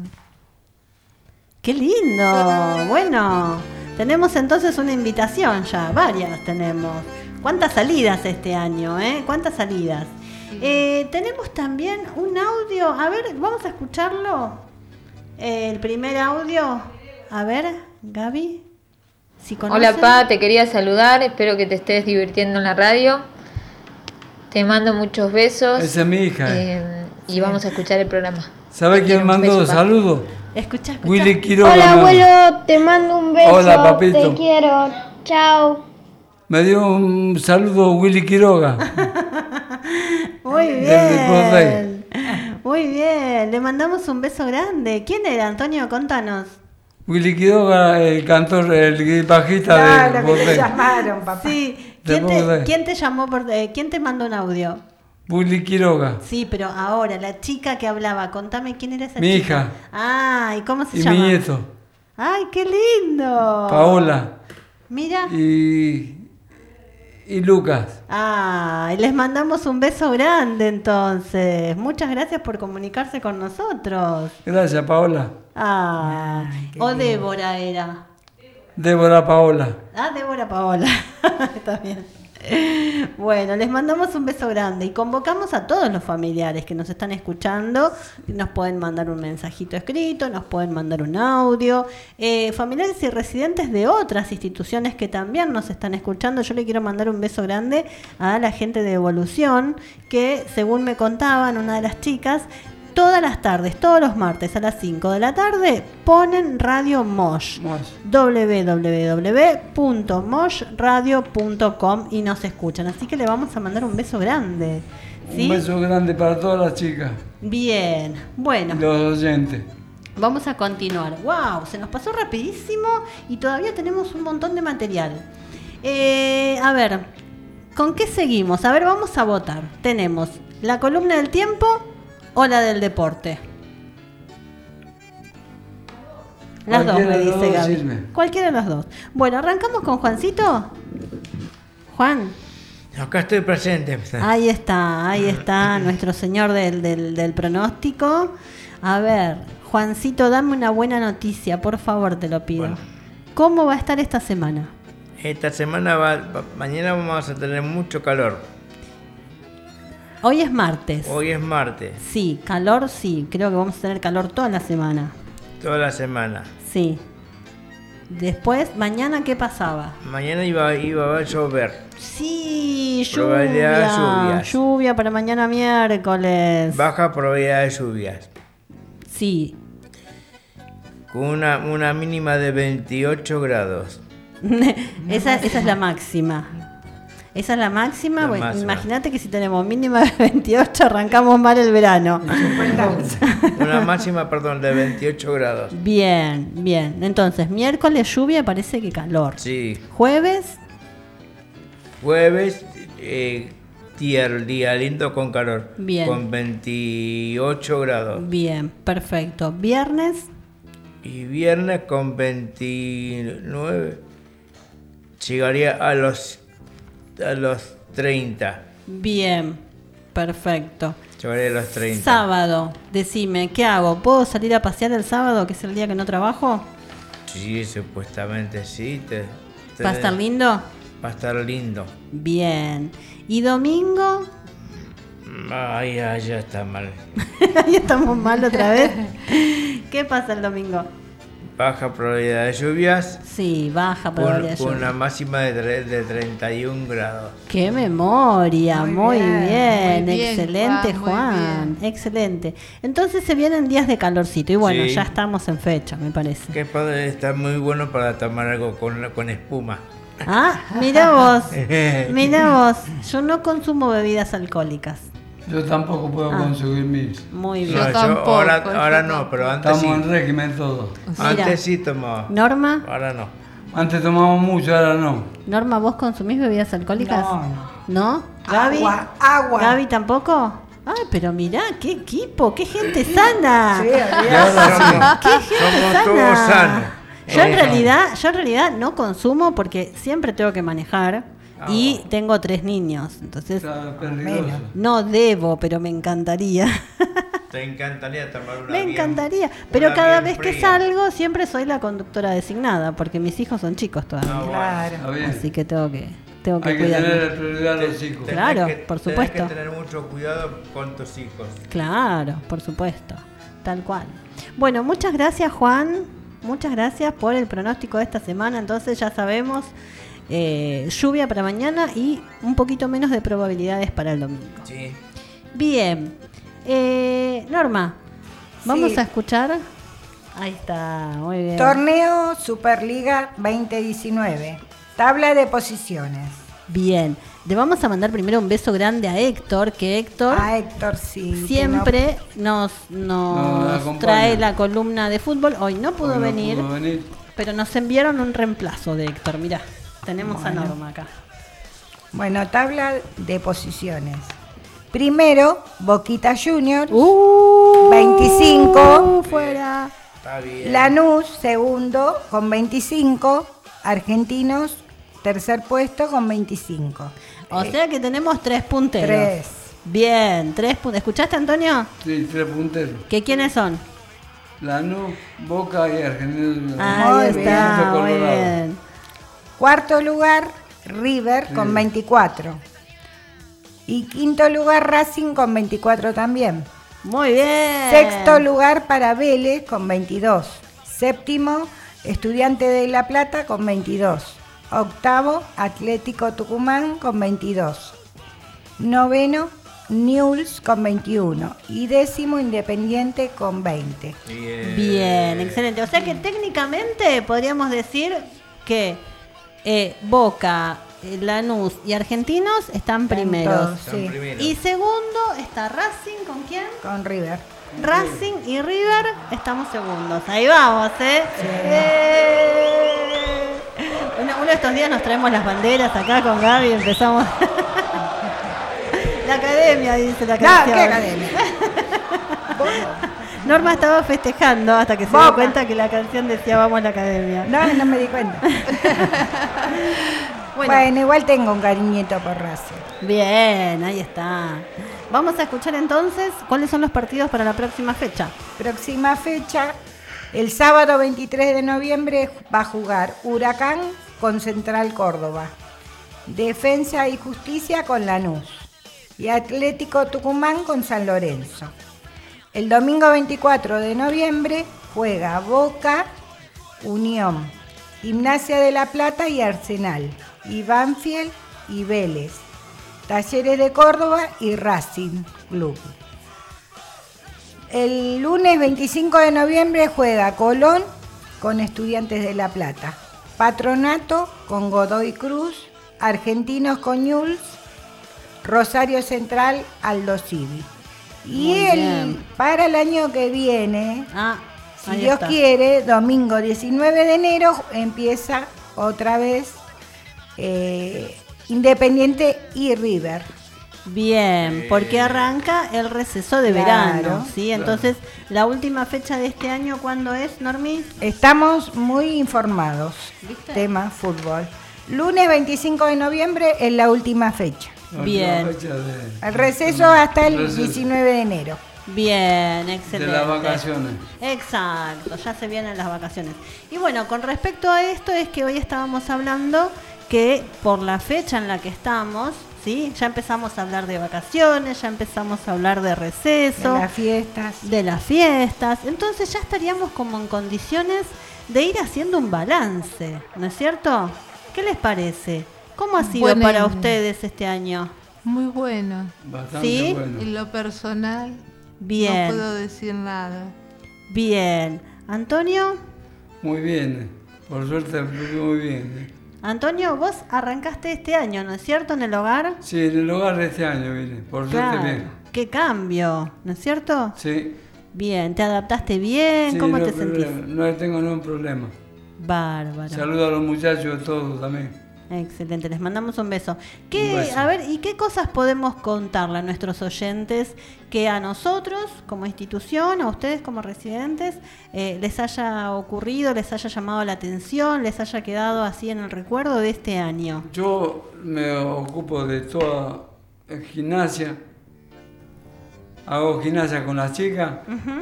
Qué lindo. Bueno, tenemos entonces una invitación ya, varias tenemos. ¿Cuántas salidas este año, eh? ¿Cuántas salidas? Eh, tenemos también un audio. A ver, vamos a escucharlo. Eh, el primer audio. A ver, Gaby. Si Hola conocen. Pa, te quería saludar, espero que te estés divirtiendo en la radio. Te mando muchos besos. Esa es mi hija. eh, y vamos a escuchar el programa. ¿Sabe Te quién quiero, un mandó beso, pa. saludos? Escucha, escucha. Willy Quiroga. Hola me- abuelo, te mando un beso. Hola, papito. Te quiero. Chao. Me dio un saludo Willy Quiroga. Muy Desde Borrell. bien. Muy bien. Le mandamos un beso grande. ¿Quién era, Antonio? Contanos. Willy Quiroga, el cantor, el bajista Claro, de que te Borrell. llamaron, papá. Sí. De ¿Quién te, Borrell. quién te llamó por, eh, quién te mandó un audio? Willy Quiroga. Sí, pero ahora, la chica que hablaba, contame quién era esa Mi chica. hija. Ah, ¿y cómo se Y llama? mi nieto. ¡Ay, qué lindo! Paola. Mira. Y, y Lucas. Ah, y les mandamos un beso grande entonces. Muchas gracias por comunicarse con nosotros. Gracias, Paola. Ah, o Débora era. Débora Paola. Ah, Débora Paola. Está bien. Bueno, les mandamos un beso grande y convocamos a todos los familiares que nos están escuchando. Nos pueden mandar un mensajito escrito, nos pueden mandar un audio. Eh, familiares y residentes de otras instituciones que también nos están escuchando. Yo le quiero mandar un beso grande a la gente de Evolución, que según me contaban una de las chicas, todas las tardes, todos los martes a las cinco de la tarde, ponen Radio Mosh. doble u doble u doble u punto mosh radio punto com y nos escuchan. Así que le vamos a mandar un beso grande. ¿Sí? Un beso grande para todas las chicas. Bien, bueno. Los oyentes. Vamos a continuar. ¡Wow! Se nos pasó rapidísimo y todavía tenemos un montón de material. Eh, a ver, ¿con qué seguimos? A ver, vamos a votar. Tenemos la columna del tiempo o la del deporte. Las dos, me dice Gaby. Sirve. Cualquiera de las dos. Bueno, arrancamos con Juancito. Juan. Acá estoy presente. Ahí está, ahí está nuestro señor del, del, del pronóstico. A ver, Juancito, dame una buena noticia, por favor, te lo pido. Bueno. ¿Cómo va a estar esta semana? Esta semana, va, va, mañana vamos a tener mucho calor. Hoy es martes. Hoy es martes. Sí, calor sí. Creo que vamos a tener calor toda la semana. Toda la semana. Sí. Después, mañana, ¿qué pasaba? Mañana iba, iba a llover. Sí, probabilidad lluvia. de lluvias. Lluvia para mañana miércoles. Baja probabilidad de lluvias. Sí. Con una, una mínima de veintiocho grados. esa, esa es la máxima. Esa es la máxima. Bueno, imagínate que si tenemos mínima de veintiocho arrancamos mal el verano. Una máxima, perdón, de veintiocho grados. Bien, bien. Entonces, miércoles lluvia, parece que calor. Sí. Jueves. Jueves, eh, día, día lindo con calor. Bien. Con veintiocho grados. Bien, perfecto. Viernes. Y viernes con veintinueve. Llegaría a los... a los treinta. Bien, perfecto. Llegaré a los treinta. Sábado, decime, ¿qué hago? ¿Puedo salir a pasear el sábado, que es el día que no trabajo? Sí, supuestamente sí. Te, te ¿Va a estar lindo? Va a estar lindo. Bien. ¿Y domingo? Ay, ay, ya está mal. Ahí estamos mal otra vez. ¿Qué pasa el domingo? Baja probabilidad de lluvias. Sí, baja probabilidad de con, lluvias. Con una máxima de, de treinta y un grados. ¡Qué memoria! Muy, muy bien, bien. Muy bien, excelente, Juan, Juan. Bien. Excelente. Entonces se vienen días de calorcito y bueno, sí. Ya estamos en fecha, me parece. Que está muy bueno para tomar algo con, con espuma. Ah, mira vos, mira vos. Yo no consumo bebidas alcohólicas. Yo tampoco puedo ah. consumir mis. Muy bien. No, yo tampoco, ahora, ahora no, pero antes Estamos sí. en régimen todos. Antes sí tomaba. ¿Norma? Ahora no. Antes tomamos mucho, ahora no. Norma, ¿vos consumís bebidas alcohólicas? No, no. ¿No? ¿Gaby? Agua, agua. ¿Gaby tampoco? Ay, pero mirá, qué equipo, qué gente sana. Sí, somos, qué gente somos sana. todos sanos. Yo en realidad, yo en realidad no consumo porque siempre tengo que manejar. Y tengo tres niños, entonces no debo, pero me encantaría. Te encantaría tomar una Me bien, encantaría, pero cada vez fría. que salgo siempre soy la conductora designada, porque mis hijos son chicos todavía. No, Claro. bueno. Así que tengo que tengo que Hay que cuidarme. tener prioridad a los hijos. Claro, que, por supuesto. Tienes que tener mucho cuidado con tus hijos. Claro, por supuesto, tal cual. Bueno, muchas gracias, Juan. Muchas gracias por el pronóstico de esta semana. Entonces ya sabemos. Eh, lluvia para mañana y un poquito menos de probabilidades para el domingo. Sí. Bien. Eh, Norma, vamos Sí. a escuchar. Ahí está, muy bien. Torneo Superliga veinte diecinueve. Tabla de posiciones. Bien. Le vamos a mandar primero un beso grande a Héctor, que Héctor, A Héctor, sí. siempre nos, nos No, trae la columna de fútbol. Hoy no pudo, Hoy no venir, pudo venir, pero nos enviaron un reemplazo de Héctor. Mirá, tenemos Bueno. a Norma acá. Bueno, tabla de posiciones. Primero, Boquita Juniors, Uh, veinticinco. Fuera. Está bien. Lanús, segundo, con veinticinco. Argentinos, tercer puesto, con veinticinco. O sea que tenemos tres punteros. Tres. Bien, tres punteros. ¿Escuchaste, Antonio? Sí, tres punteros. ¿Que quiénes son? Lanús, Boca y Argentinos. Ahí Muy está, bien. muy Colorado. bien. Cuarto lugar, River, con River. veinticuatro. Y quinto lugar, Racing, con veinticuatro también. Muy bien. Sexto lugar para Vélez, con veintidós. Séptimo, Estudiante de La Plata, con veintidós. Octavo, Atlético Tucumán, con veintidós. Noveno, Newell's, con veintiuno. Y décimo, Independiente, con veinte. Bien. Bien, excelente. O sea que técnicamente podríamos decir que eh, Boca, eh, Lanús y Argentinos están primeros. todos, Están sí. primeros. Y segundo está Racing, ¿con quién? Con River. Racing y River estamos segundos. Ahí vamos, ¿eh? ¡Eh! Uno, uno de estos días nos traemos las banderas acá con Gaby y empezamos. La academia, dice la No, canción. ¿qué academia? Norma estaba festejando hasta que se Boca. dio cuenta que la canción decía vamos a la academia. No, no me di cuenta. Bueno, Bueno, igual tengo un cariñito por Racing. bien, ahí está. Vamos a escuchar entonces cuáles son los partidos para la próxima fecha. Próxima fecha, el sábado veintitrés de noviembre va a jugar Huracán con Central Córdoba, Defensa y Justicia con Lanús y Atlético Tucumán con San Lorenzo. El domingo veinticuatro de noviembre juega Boca, Unión, Gimnasia de La Plata y Arsenal, y Banfield y Vélez, Talleres de Córdoba y Racing Club. El lunes veinticinco de noviembre juega Colón con Estudiantes de La Plata, Patronato con Godoy Cruz, Argentinos con Newell's, Rosario Central Aldo Civi. Y Muy el, bien. para el año que viene, Ah, si ahí Dios está. quiere, domingo diecinueve de enero empieza otra vez eh, Independiente y River. Bien, porque arranca el receso de Claro, verano, ¿sí? Entonces, la última fecha de este año, ¿cuándo es, Normi? Estamos muy informados. ¿Viste? Tema fútbol. Lunes veinticinco de noviembre es la última fecha. La Bien. última fecha de- El receso hasta el Receso. diecinueve de enero. Bien, De excelente. las vacaciones. Exacto, ya se vienen las vacaciones. Y bueno, con respecto a esto es que hoy estábamos hablando que por la fecha en la que estamos, ¿sí? Ya empezamos a hablar de vacaciones, ya empezamos a hablar de De receso, las fiestas. de las fiestas. Entonces ya estaríamos como en condiciones de ir haciendo un balance, ¿no es cierto? ¿Qué les parece? ¿Cómo ha sido Buena para idea. ustedes este año? Muy bueno. Bastante ¿Sí? bueno. En lo personal, Bien, no puedo decir nada. bien. Antonio, Muy bien. Por suerte, muy bien. Antonio, vos arrancaste este año, ¿no es cierto? En el hogar. Sí, en el hogar de este año vine. Por suerte, Claro. bien. Qué cambio, ¿no es cierto? Sí. Bien, ¿te adaptaste bien? Sí, ¿Cómo no, te hay sentís? problema, no tengo ningún problema. Bárbaro. Saludo a los muchachos a todos también. Excelente, les mandamos un beso. ¿Qué, Un beso. A ver, ¿y qué cosas podemos contarle a nuestros oyentes que a nosotros como institución, a ustedes como residentes, eh, les haya ocurrido, les haya llamado la atención, les haya quedado así en el recuerdo de este año? Yo me ocupo de toda gimnasia. Hago gimnasia con las chicas, Ujú.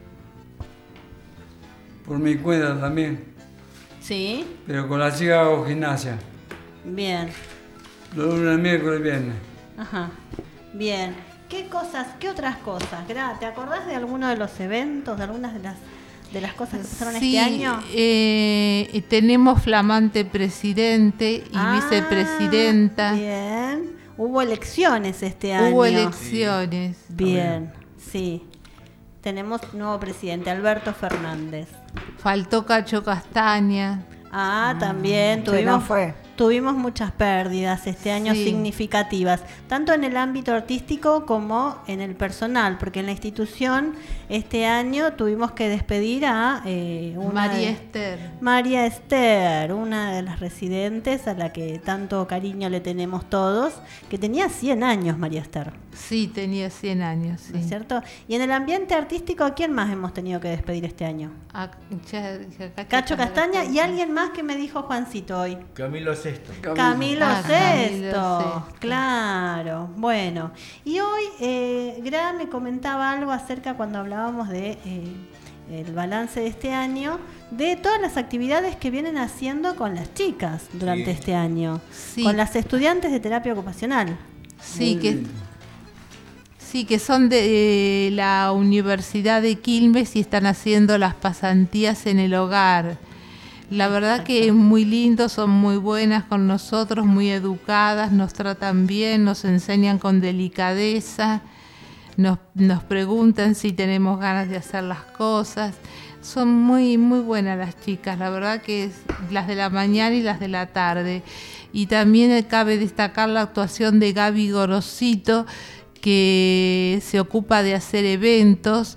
por mi cuenta también. Sí, Pero con las chicas hago gimnasia. bien. Los lunes, miércoles y viernes. Ajá. Bien. ¿Qué cosas, qué otras cosas? Gra, ¿te acordás de alguno de los eventos, de algunas de las de las cosas que pasaron Sí, este año? eh, tenemos flamante presidente y Ah, vicepresidenta. Bien. Hubo elecciones este año. Hubo elecciones. Bien, sí. Tenemos nuevo presidente, Alberto Fernández. Faltó Cacho Castaña. Ah, también Se tuvimos, nos fue. Tuvimos muchas pérdidas este año Sí. significativas, tanto en el ámbito artístico como en el personal, porque en la institución este año tuvimos que despedir a eh, una María de- Esther. María Esther, una de las residentes a la que tanto cariño le tenemos todos, que tenía cien años María Esther, Sí, tenía cien años, sí. ¿no es cierto? Y en el ambiente artístico, ¿a quién más hemos tenido que despedir este año? Ah, ya dije, Cacho Cacho Castaña Castaña. y alguien más que me dijo Juancito hoy. Camilo Sesto. Camilo Ah, Sesto, Camilo Sesto. claro. Bueno, y hoy eh, Gra me comentaba algo acerca cuando hablábamos de eh, el balance de este año, de todas las actividades que vienen haciendo con las chicas durante Sí. este año, Sí. con las estudiantes de terapia ocupacional. Sí, Muy que, lindo. sí, que son de eh, la Universidad de Quilmes y están haciendo las pasantías en el hogar. La verdad que es muy lindo, son muy buenas con nosotros, muy educadas, nos tratan bien, nos enseñan con delicadeza, nos, nos preguntan si tenemos ganas de hacer las cosas. Son muy, muy buenas las chicas, la verdad que es las de la mañana y las de la tarde. Y también cabe destacar la actuación de Gaby Gorosito, que se ocupa de hacer eventos.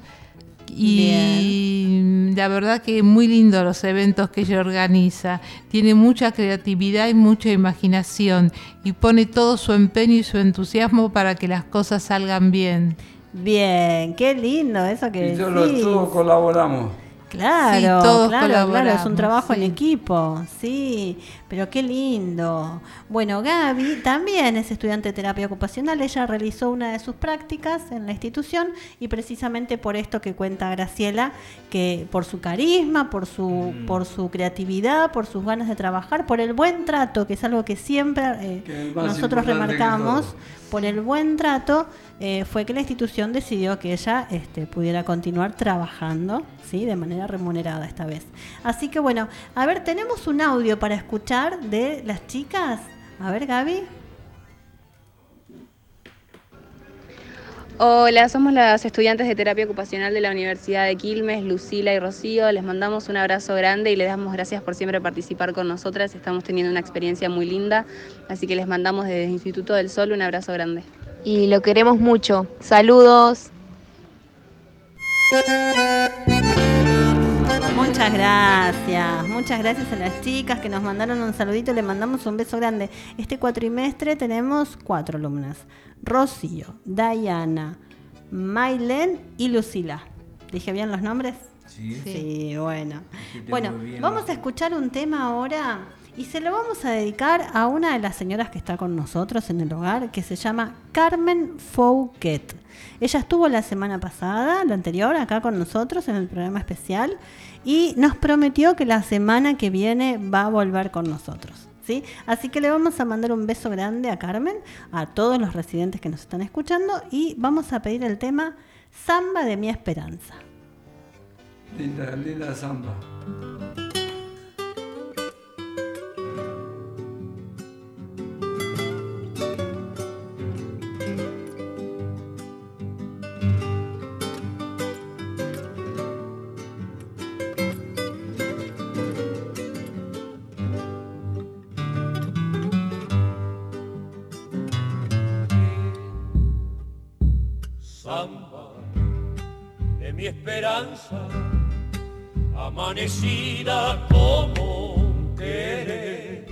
Y la verdad que muy lindo los eventos que ella organiza. Tiene mucha creatividad y mucha imaginación y pone todo su empeño y su entusiasmo para que las cosas salgan bien. Bien, qué lindo eso que Y todos, decís. todos colaboramos. Claro, Sí, todos claro, claro, es un colaboramos, trabajo en sí. equipo, sí, pero qué lindo. Bueno, Gaby también es estudiante de terapia ocupacional, ella realizó una de sus prácticas en la institución y precisamente por esto que cuenta Graciela, que por su carisma, por su, por su creatividad, por sus ganas de trabajar, por el buen trato, que es algo que siempre eh, Que es más nosotros importante que remarcamos, todo. por el buen trato, eh, fue que la institución decidió que ella este, pudiera continuar trabajando, ¿sí? De manera remunerada esta vez. Así que bueno, a ver, tenemos un audio para escuchar de las chicas. A ver, Gaby. Hola, somos las estudiantes de terapia ocupacional de la Universidad de Quilmes, Lucila y Rocío. Les mandamos un abrazo grande y les damos gracias por siempre participar con nosotras. Estamos teniendo una experiencia muy linda, así que les mandamos desde el Instituto del Sol un abrazo grande. Y lo queremos mucho. Saludos. Muchas gracias, muchas gracias a las chicas que nos mandaron un saludito, le mandamos un beso grande. Este cuatrimestre tenemos cuatro alumnas: Rocío, Dayana, Maylen y Lucila. ¿Dije bien los nombres? Sí. Sí, bueno. Dijiste Bueno, muy bien. vamos a escuchar un tema ahora y se lo vamos a dedicar a una de las señoras que está con nosotros en el hogar, que se llama Carmen Fouquet. Ella estuvo la semana pasada, la anterior, acá con nosotros en el programa especial y nos prometió que la semana que viene va a volver con nosotros, ¿sí? Así que le vamos a mandar un beso grande a Carmen, a todos los residentes que nos están escuchando y vamos a pedir el tema Samba de mi Esperanza. Linda, linda samba. Samba de mi esperanza, amanecida como un querer.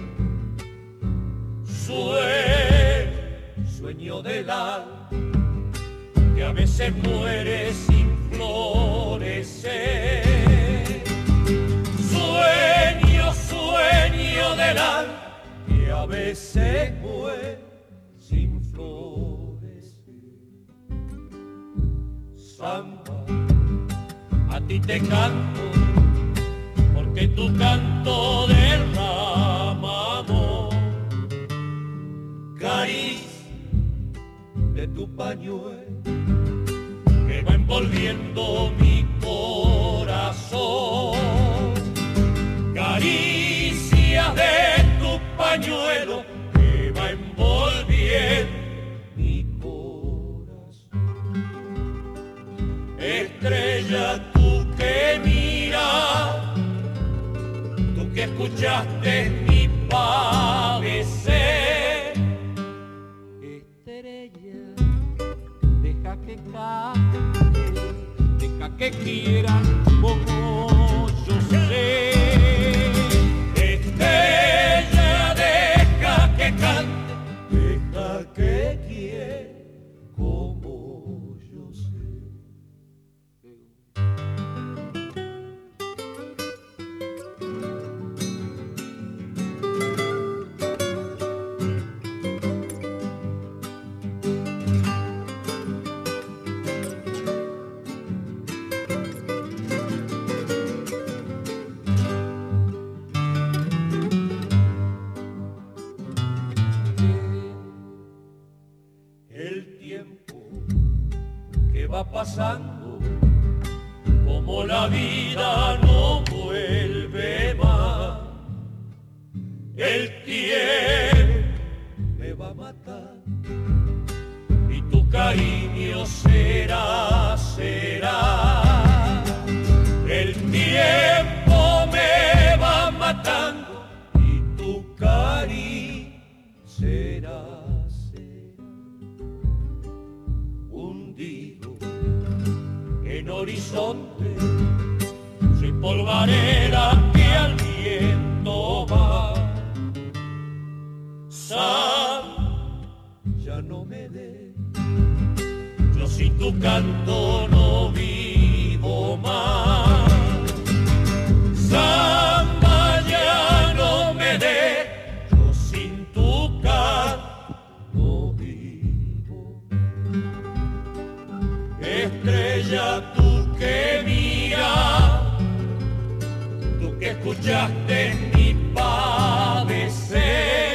Sueño, sueño del alma, que a veces muere sin florecer. Sueño, sueño del alma, que a veces muere sin florecer. Samba, a ti te canto, porque tu canto derrama amor. Caricia de tu pañuelo, que va envolviendo mi corazón. Caricia de tu pañuelo, que va envolviendo mi corazón. Estrella, tú que miras, tú que escuchaste mi pave va pasando, como la vida no vuelve más. El tiempo me va a matar y tu cariño será, será. El tiempo me va matando y tu cariño será, será. Hundido en horizonte, soy polvareda que al viento va. Sam, ya no me dé, yo sin tu canto no vivo más. Samba, ya no me dé, yo sin tu canto no vivo. Estrella, tú que mira, tú que escuchaste mi padecer.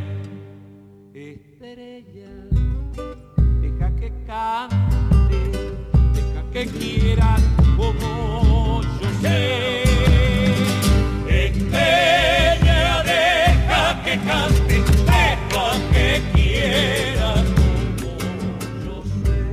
Deja que cante, deja que quiera como yo sé. Estrella, deja que cante, deja que quiera como yo sé.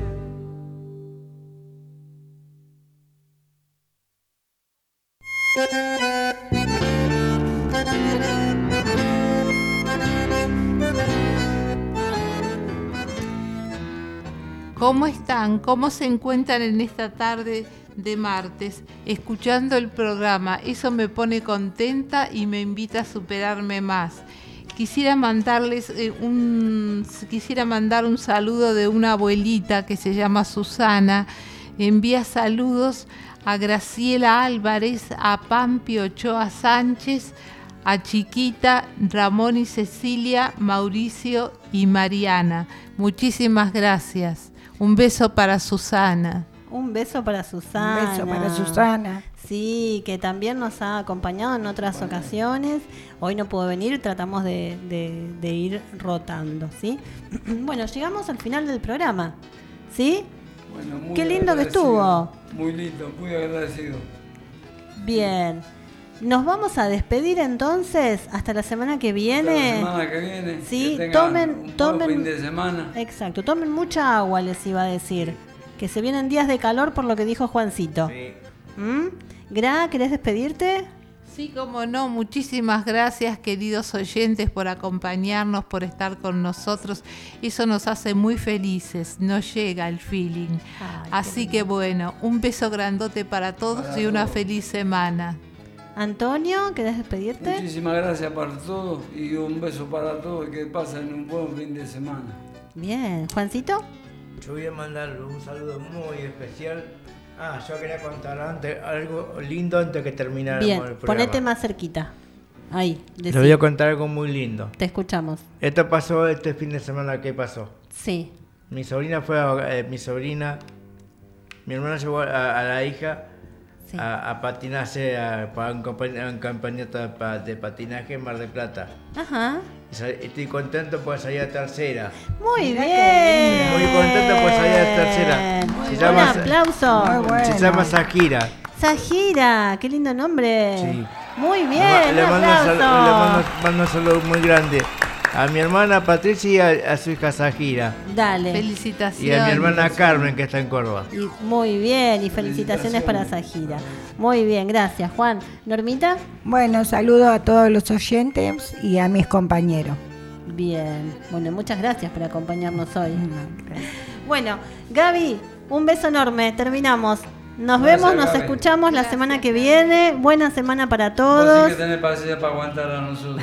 ¿Cómo están? ¿Cómo se encuentran en esta tarde de martes? Escuchando el programa, eso me pone contenta y me invita a superarme más. Quisiera mandarles eh, un, quisiera mandar un saludo de una abuelita que se llama Susana. Envía saludos a Graciela Álvarez, a Pampi Ochoa Sánchez, a Chiquita, Ramón y Cecilia, Mauricio y Mariana. Muchísimas gracias. Un beso para Susana. Un beso para Susana. Un beso para Susana. Sí, que también nos ha acompañado en otras ocasiones. Hoy no pudo venir, tratamos de, de, de ir rotando, ¿sí? Bueno, llegamos al final del programa, ¿sí? Bueno, muy Qué lindo que estuvo. Muy lindo, muy agradecido. Bien. Nos vamos a despedir entonces hasta la semana que viene. Hasta la semana que viene. Sí, que tengan tomen, un buen tomen. fin de semana. Exacto, tomen mucha agua, les iba a decir. Que se vienen días de calor por lo que dijo Juancito. Sí. ¿Mm? Gra, ¿querés despedirte? Sí, como no, muchísimas gracias, queridos oyentes, por acompañarnos, por estar con nosotros. Eso nos hace muy felices, nos llega el feeling. Ay, Así que bueno, un beso grandote para todos Para y una todos. feliz semana. Antonio, ¿querés despedirte? Muchísimas gracias para todos y un beso para todos y que pasen un buen fin de semana. Bien, Juancito. Yo voy a mandar un saludo muy especial. Ah, yo quería contar antes algo lindo antes que termináramos Bien, el programa. ponete más cerquita. Ahí, decí. Les voy a contar algo muy lindo. Te escuchamos. Esto pasó este fin de semana. ¿Qué pasó? Sí. Mi sobrina fue a, eh, mi sobrina, mi hermana llevó a, a la hija Sí. a, a patinarse a, para un, campe- un campeonato de, pa- de patinaje en Mar del Plata. Ajá. Y sal- Estoy contento porque salí a tercera. Muy Mirá bien. Muy contento porque salí a tercera. Se Un llama, aplauso. Muy bueno. se llama Sajira. Sajira, qué lindo nombre. Sí. Muy Le ma- bien, le un mando un sal- le aplauso. mando, mando un saludo muy grande a mi hermana Patricia y a, a su hija Sajira. Dale. Felicitaciones. Y a mi hermana Carmen, que está en Córdoba. Y muy bien, y felicitaciones para Sajira. Muy bien, gracias, Juan. ¿Normita? Bueno, saludo a todos los oyentes y a mis compañeros. Bien. Bueno, muchas gracias por acompañarnos hoy. Bueno, Gaby, un beso enorme. Terminamos. Nos Gracias, vemos, nos Gaby. escuchamos la semana que viene. Buena semana para Vos todos. sí que tenés paciencia para aguantar a nosotros.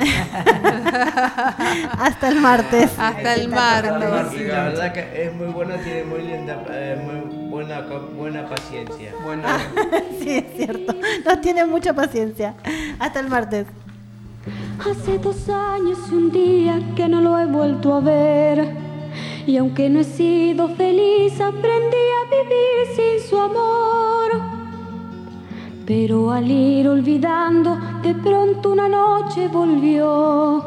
Hasta el martes. Hasta el martes. Y la verdad que es muy buena, tiene muy linda, eh, muy buena, buena paciencia. Bueno, Sí, es cierto. Nos tiene mucha paciencia. Hasta el martes. Hace dos años y un día que no lo he vuelto a ver. Y aunque no he sido feliz, aprendí a vivir sin su amor. Pero al ir olvidando, de pronto una noche volvió.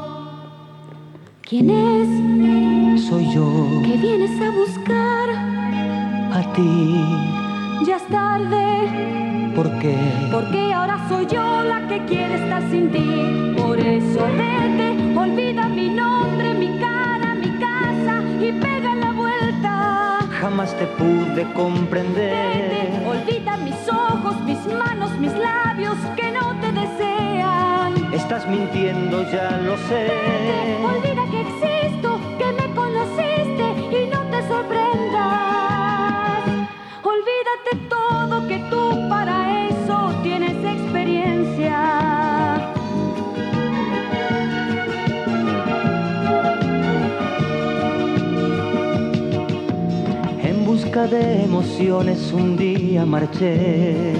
¿Quién es? Soy yo, ¿Qué vienes a buscar? a partir. Ya es tarde. ¿Por qué? Porque ahora soy yo la que quiere estar sin ti. Por eso vete, olvida mi nombre, mi cara, mi casa y pega la vuelta. Jamás te pude comprender. Vete, olvida mis ojos, mis manos, mis labios que no te desean. Estás mintiendo, ya lo sé. Vete, olvida que existo, que me conociste y no te sorprendas. Olvídate todo, que tú para eso tienes experiencia. En busca de emociones un día marché,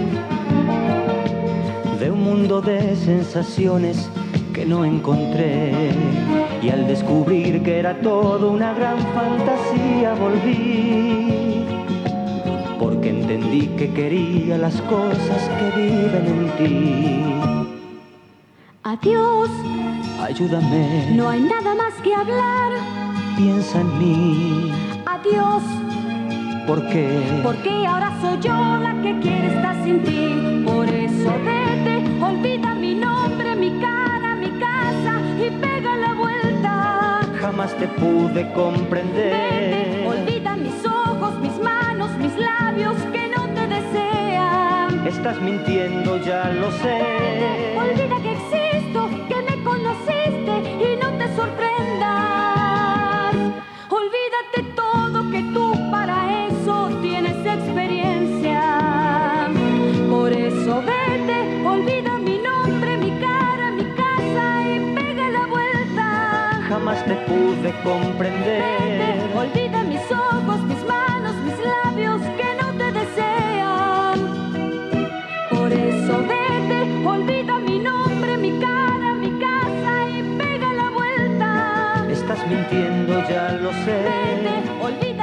de un mundo de sensaciones que no encontré, y al descubrir que era todo una gran fantasía volví, porque entendí que quería las cosas que viven en ti. Adiós, ayúdame, no hay nada más que hablar. Piensa en mí. Adiós, ¿por qué? Porque ahora soy yo la que quiere estar sin ti. Por eso vete, olvida mi nombre, mi cara, mi casa y pega la vuelta. Jamás te pude comprender. Vete, olvida mis ojos, mis manos, mis labios que no te desean. Estás mintiendo, ya lo sé. Vete, olvida que existo, que me conociste y no te sorprendas. Olvídate todo, que tú para eso tienes experiencia. Por eso vete, olvida mi nombre, mi cara, mi casa y pega la vuelta. Jamás te pude comprender. Vete, olvida mis ojos, mis manos, mis labios que no te desean. Por eso vete, olvida mi nombre, mi cara, mi casa y pega la vuelta. Estás mintiendo, ya lo sé. Vete, olvida